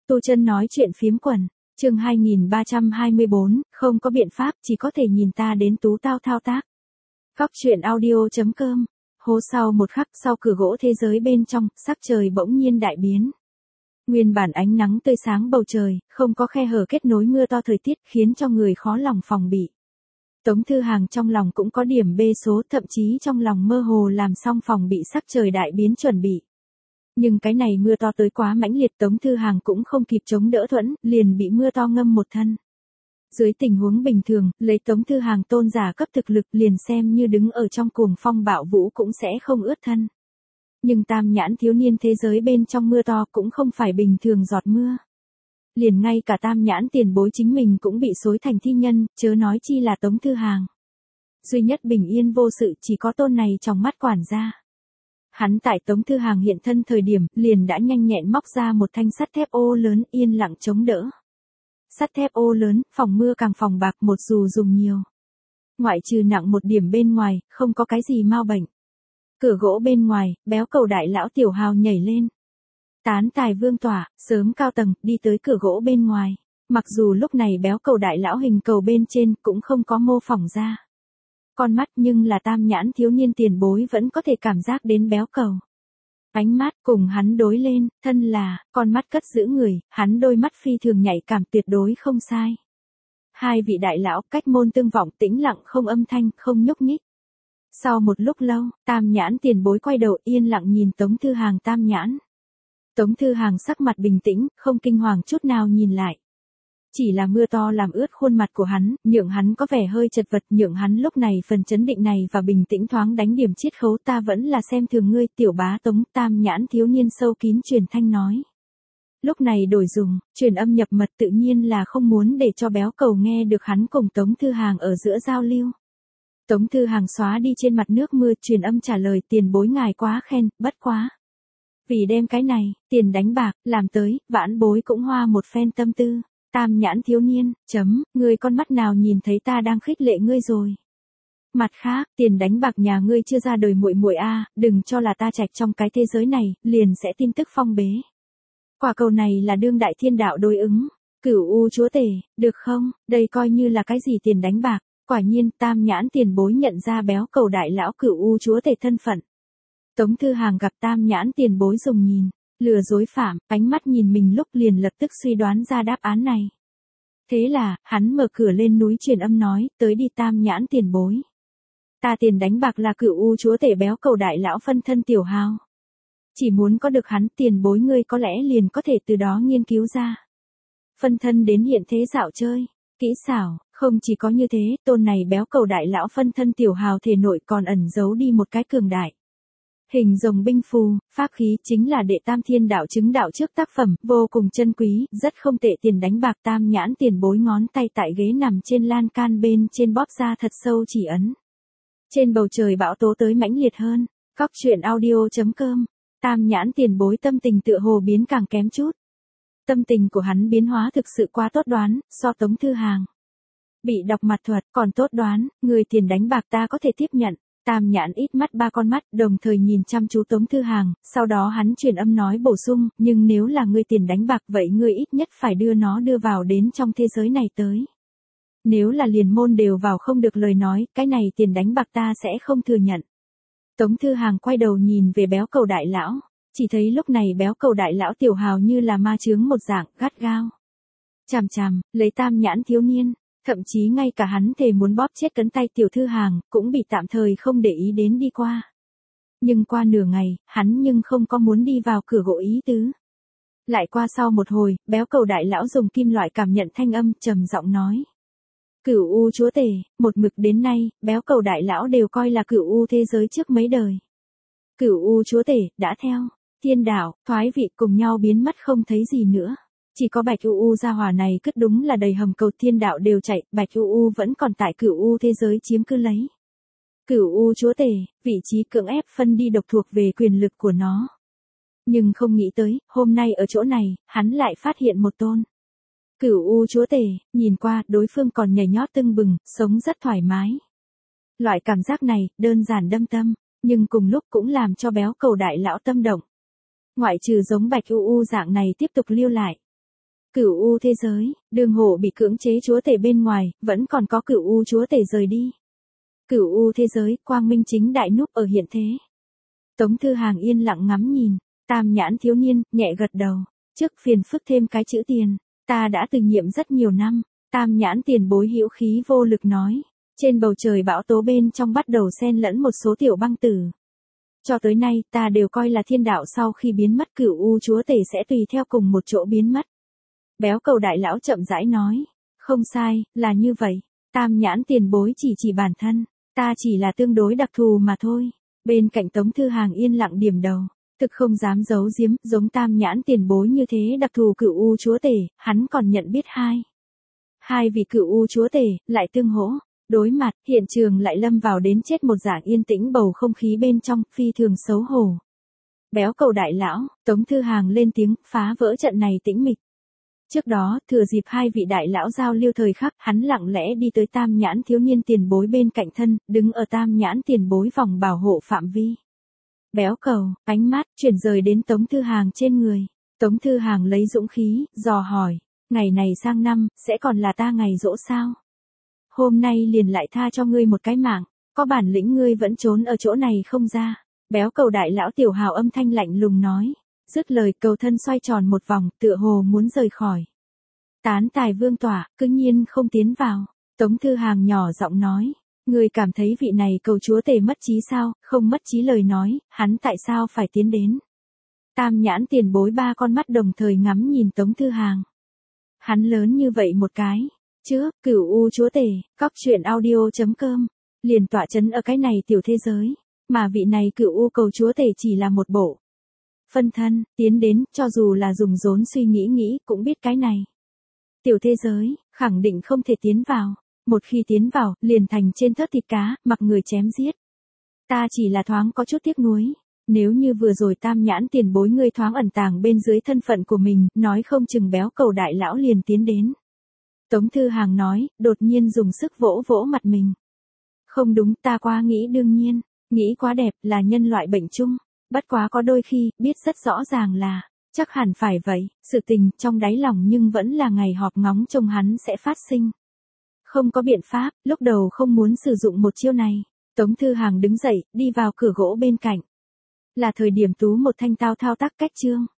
Tu Chân nói chuyện phiếm quần, chương 2324, không có biện pháp, chỉ có thể nhìn ta đến tú tao thao tác. Góc truyện audio.com. Hố sau một khắc sau cửa gỗ thế giới bên trong, sắc trời bỗng nhiên đại biến. Nguyên bản ánh nắng tươi sáng bầu trời, không có khe hở kết nối mưa to thời tiết khiến cho người khó lòng phòng bị. Tống Thư Hàng trong lòng cũng có điểm bê số, thậm chí trong lòng mơ hồ làm xong phòng bị sắc trời đại biến chuẩn bị. Nhưng cái này mưa to tới quá mãnh liệt, Tống Thư Hàng cũng không kịp chống đỡ thuẫn, liền bị mưa to ngâm một thân. Dưới tình huống bình thường, lấy Tống Thư Hàng tôn giả cấp thực lực liền xem như đứng ở trong cuồng phong bạo vũ cũng sẽ không ướt thân. Nhưng tam nhãn thiếu niên thế giới bên trong mưa to cũng không phải bình thường giọt mưa. Liền ngay cả tam nhãn tiền bối chính mình cũng bị xối thành thi nhân, chớ nói chi là Tống Thư Hàng. Duy nhất bình yên vô sự chỉ có tôn này trong mắt quản gia. Hắn tại Tống Thư Hàng hiện thân thời điểm, liền đã nhanh nhẹn móc ra một thanh sắt thép ô lớn yên lặng chống đỡ. Sắt thép ô lớn, phòng mưa càng phòng bạc một dù dùng nhiều. Ngoại trừ nặng một điểm bên ngoài, không có cái gì mau bệnh. Cửa gỗ bên ngoài, béo cầu đại lão Tiểu Hào nhảy lên. Tán tài vương tỏa, sớm cao tầng, đi tới cửa gỗ bên ngoài. Mặc dù lúc này béo cầu đại lão hình cầu bên trên cũng không có mô phỏng ra con mắt, nhưng là tam nhãn thiếu niên tiền bối vẫn có thể cảm giác đến béo cầu. Ánh mắt cùng hắn đối lên, thân là, con mắt cất giữ người, hắn đôi mắt phi thường nhạy cảm tuyệt đối không sai. Hai vị đại lão cách môn tương vọng tĩnh lặng không âm thanh, không nhúc nhích. Sau một lúc lâu, tam nhãn tiền bối quay đầu yên lặng nhìn Tống Thư Hàng tam nhãn. Tống Thư Hàng sắc mặt bình tĩnh, không kinh hoàng chút nào nhìn lại. Chỉ là mưa to làm ướt khuôn mặt của hắn, nhượng hắn có vẻ hơi chật vật, nhượng hắn lúc này phần chấn định này và bình tĩnh thoáng đánh điểm chiết khấu. Ta vẫn là xem thường ngươi, tiểu bá Tống. Tam nhãn thiếu niên sâu kín truyền thanh nói. Lúc này đổi dùng, truyền âm nhập mật tự nhiên là không muốn để cho béo cầu nghe được hắn cùng Tống Thư Hàng ở giữa giao lưu. Tống Thư Hàng xóa đi trên mặt nước mưa, truyền âm trả lời, tiền bối ngài quá khen, bất quá. Vì đem cái này, tiền đánh bạc, làm tới, vãn bối cũng hoa một phen tâm tư. Tam nhãn thiếu niên, ngươi con mắt nào nhìn thấy ta đang khích lệ ngươi rồi. Mặt khác, tiền đánh bạc nhà ngươi chưa ra đời muội muội a, đừng cho là ta trạch trong cái thế giới này, liền sẽ tin tức phong bế. Quả cầu này là đương đại thiên đạo đối ứng. Cửu U chúa tể, được không, đây coi như là cái gì tiền đánh bạc. Quả nhiên, tam nhãn tiền bối nhận ra béo cầu đại lão Cửu U chúa tể thân phận. Tống Thư Hàng gặp tam nhãn tiền bối dùng nhìn. Lừa dối phạm, ánh mắt nhìn mình lúc liền lập tức suy đoán ra đáp án này. Thế là, hắn mở cửa lên núi truyền âm nói, tới đi tam nhãn tiền bối. Ta tiền đánh bạc là Cửu U chúa tể béo cầu đại lão phân thân Tiểu Hào. Chỉ muốn có được hắn, tiền bối ngươi có lẽ liền có thể từ đó nghiên cứu ra. Phân thân đến hiện thế dạo chơi, kỹ xảo, không chỉ có như thế, tôn này béo cầu đại lão phân thân Tiểu Hào thể nội còn ẩn giấu đi một cái cường đại. Hình rồng binh phù, pháp khí chính là đệ tam thiên đạo chứng đạo trước tác phẩm, vô cùng chân quý, rất không tệ. Tiền đánh bạc tam nhãn tiền bối ngón tay tại ghế nằm trên lan can bên trên bóp ra thật sâu chỉ ấn. Trên bầu trời bão tố tới mãnh liệt hơn, góc truyện audio.com, tam nhãn tiền bối tâm tình tựa hồ biến càng kém chút. Tâm tình của hắn biến hóa thực sự quá tốt đoán, so Tống Thư Hàng. Bị đọc mặt thuật còn tốt đoán, người tiền đánh bạc ta có thể tiếp nhận. Tam nhãn ít mắt ba con mắt, đồng thời nhìn chăm chú Tống Thư Hàng, sau đó hắn truyền âm nói bổ sung, nhưng nếu là ngươi tiền đánh bạc vậy ngươi ít nhất phải đưa nó đưa vào đến trong thế giới này tới. Nếu là liền môn đều vào không được lời nói, cái này tiền đánh bạc ta sẽ không thừa nhận. Tống Thư Hàng quay đầu nhìn về béo cầu đại lão, chỉ thấy lúc này béo cầu đại lão Tiểu Hào như là ma chướng một dạng, gắt gao. Chằm chằm, lấy tam nhãn thiếu niên. Thậm chí ngay cả hắn thề muốn bóp chết cấn tay Tiểu Thư Hàng, cũng bị tạm thời không để ý đến đi qua. Nhưng qua nửa ngày, hắn nhưng không có muốn đi vào cửa gỗ ý tứ. Lại qua sau một hồi, béo cầu đại lão dùng kim loại cảm nhận thanh âm, trầm giọng nói. Cửu U chúa tể, một mực đến nay, béo cầu đại lão đều coi là Cửu U thế giới trước mấy đời. Cửu U chúa tể, đã theo, thiên đạo, thoái vị cùng nhau biến mất không thấy gì nữa. Chỉ có Bạch U gia hỏa này cứt đúng là đầy hầm cầu, thiên đạo đều chạy, Bạch U vẫn còn tại Cửu U thế giới chiếm cứ lấy. Cửu U chúa tể, vị trí cưỡng ép phân đi độc thuộc về quyền lực của nó. Nhưng không nghĩ tới, hôm nay ở chỗ này, hắn lại phát hiện một tôn. Cửu U chúa tể, nhìn qua, đối phương còn nhảy nhót tưng bừng, sống rất thoải mái. Loại cảm giác này, đơn giản đâm tâm, nhưng cùng lúc cũng làm cho béo cầu đại lão tâm động. Ngoại trừ giống Bạch U dạng này tiếp tục lưu lại. Cửu U thế giới, Đường Hổ bị cưỡng chế chúa tể bên ngoài, vẫn còn có Cửu U chúa tể rời đi. Cửu U thế giới, quang minh chính đại núp ở hiện thế. Tống Thư Hàng yên lặng ngắm nhìn, tam nhãn thiếu niên, nhẹ gật đầu. Trước phiền phức thêm cái chữ tiền, ta đã từ nhiệm rất nhiều năm. Tam nhãn tiền bối hữu khí vô lực nói. Trên bầu trời bão tố bên trong bắt đầu xen lẫn một số tiểu băng tử. Cho tới nay ta đều coi là thiên đạo sau khi biến mất Cửu U chúa tể sẽ tùy theo cùng một chỗ biến mất. Béo Cầu đại lão chậm rãi nói. Không sai, là như vậy. Tam nhãn tiền bối chỉ bản thân. Ta chỉ là tương đối đặc thù mà thôi. Bên cạnh Tống Thư Hàng yên lặng điểm đầu. Thực không dám giấu giếm, giống tam nhãn tiền bối như thế đặc thù Cửu U chúa tể, hắn còn nhận biết hai vị Cửu U chúa tể, lại tương hỗ. Đối mặt, hiện trường lại lâm vào đến chết một dạng yên tĩnh bầu không khí bên trong, phi thường xấu hổ. Béo Cầu đại lão, Tống Thư Hàng lên tiếng, phá vỡ trận này tĩnh mịch. Trước đó, thừa dịp hai vị đại lão giao lưu thời khắc, hắn lặng lẽ đi tới tam nhãn thiếu niên tiền bối bên cạnh thân, đứng ở tam nhãn tiền bối vòng bảo hộ phạm vi. Béo Cầu, ánh mắt, chuyển rời đến Tống Thư Hàng trên người. Tống Thư Hàng lấy dũng khí, dò hỏi, ngày này sang năm, sẽ còn là ta ngày giỗ sao? Hôm nay liền lại tha cho ngươi một cái mạng, có bản lĩnh ngươi vẫn trốn ở chỗ này không ra. Béo Cầu đại lão tiểu hào âm thanh lạnh lùng nói. Dứt lời cầu thân xoay tròn một vòng, tựa hồ muốn rời khỏi. Tán tài vương tỏa, cứ nhiên không tiến vào. Tống Thư Hàng nhỏ giọng nói. Người cảm thấy vị này cầu chúa tể mất trí sao, không mất trí lời nói, hắn tại sao phải tiến đến. Tam nhãn tiền bối ba con mắt đồng thời ngắm nhìn Tống Thư Hàng. Hắn lớn như vậy một cái. Chứ, Cửu U chúa tể, cóc truyện audio.com. Liền tọa chấn ở cái này tiểu thế giới. Mà vị này Cửu U cầu chúa tể chỉ là một bộ phân thân, tiến đến, cho dù là dùng rốn suy nghĩ cũng biết cái này. Tiểu thế giới, khẳng định không thể tiến vào. Một khi tiến vào, liền thành trên thớt thịt cá, mặc người chém giết. Ta chỉ là thoáng có chút tiếc nuối. Nếu như vừa rồi tam nhãn tiền bối ngươi thoáng ẩn tàng bên dưới thân phận của mình, nói không chừng Béo Cầu đại lão liền tiến đến. Tống Thư Hàng nói, đột nhiên dùng sức vỗ vỗ mặt mình. Không đúng, ta quá nghĩ đương nhiên. Nghĩ quá đẹp, là nhân loại bệnh chung. Bất quá có đôi khi, biết rất rõ ràng là, chắc hẳn phải vậy, sự tình trong đáy lòng nhưng vẫn là ngày họp ngóng trông hắn sẽ phát sinh. Không có biện pháp, lúc đầu không muốn sử dụng một chiêu này. Tống Thư Hàng đứng dậy, đi vào cửa gỗ bên cạnh. Là thời điểm tú một thanh tao thao tác cách chương.